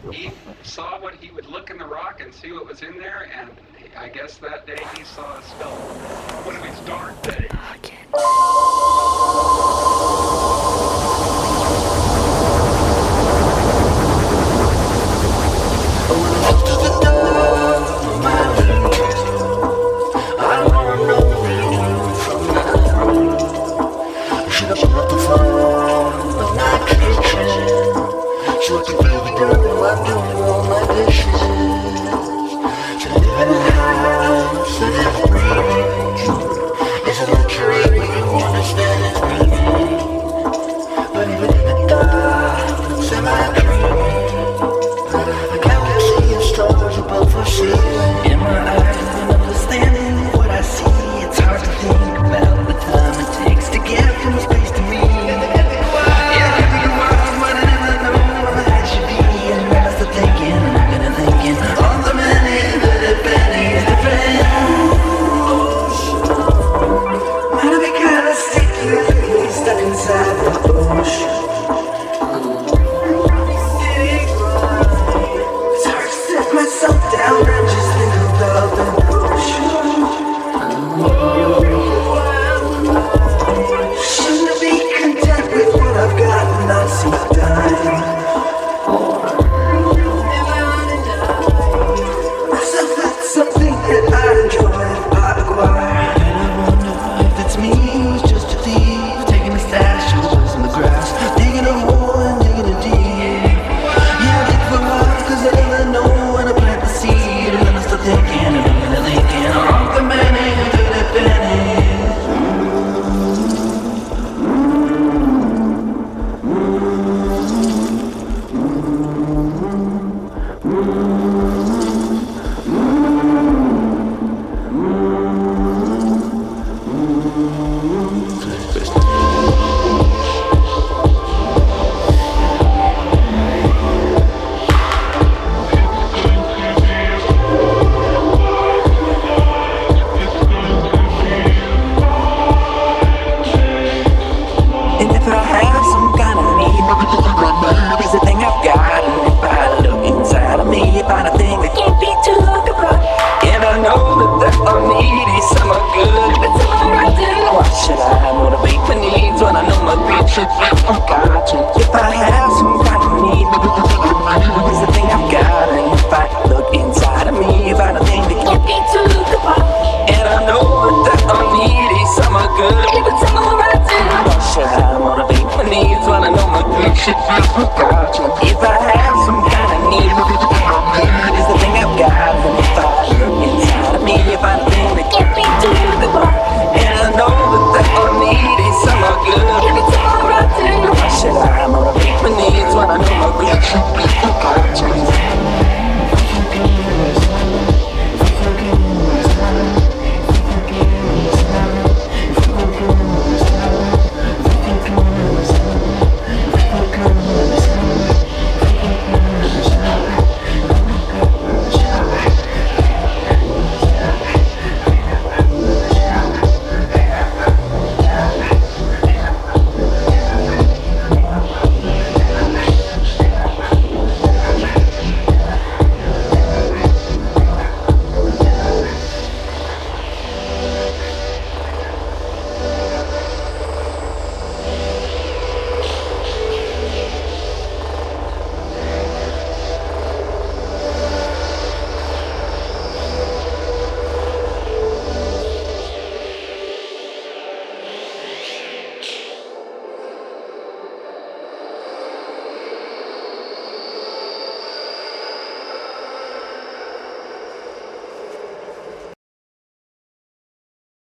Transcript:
he saw what he would look in the rock and see what was in there, and I guess that day he saw a skull. One of his dark days. I can't. Up to the door of my dreams, I wanna know you from my throne. Should I put the phone in my kitchen so I can feel the girl while I'm doing all my dishes? To live in a house that is breathing is a luxury when you understand its meaning. But even in the dark, semi-dreaming, a galaxy of stars above the ceiling. In my eyes and understanding what I see, it's hard to think about the time it takes to get from space to me. Yeah, I think I'm running and I know where I should be. And I start thinking, I'm gonna thinking all the many little pennies to pay. Might have been kinda sticky, stuck inside the ocean. Myself down and just think about the ocean. Shouldn't I be content with what I've got and not see dying? Myself that's something that I enjoy if I acquire. And I wonder if it's me who's just a thief, taking a stash of what's in the grass, digging a hole and digging a deep. Yeah, I dig for life 'cause I never know when I plant the seed. And then I start thinking, and I'm gonna thinking of the many little pennies. And if I have some kind of need, it's the thing I've got. And if I look inside of me, I find a thing that can't be too about. And I know that all I need is some good, but it's alright then. Why should I motivate my needs when I know my future? I've got to. If I have some kind of need, it's the thing I've got. And if I look inside of me, I find a thing that can't be too about. And I know that all I need is some good, but it's alright then. Why should I motivate my needs when I know my future? If I have some kind of need, it's the thing I've got. And if I look inside of me, I find a thing that can't be too about. And I know that all I need is some good, but it's alright then. Why should I motivate my needs when I know my future?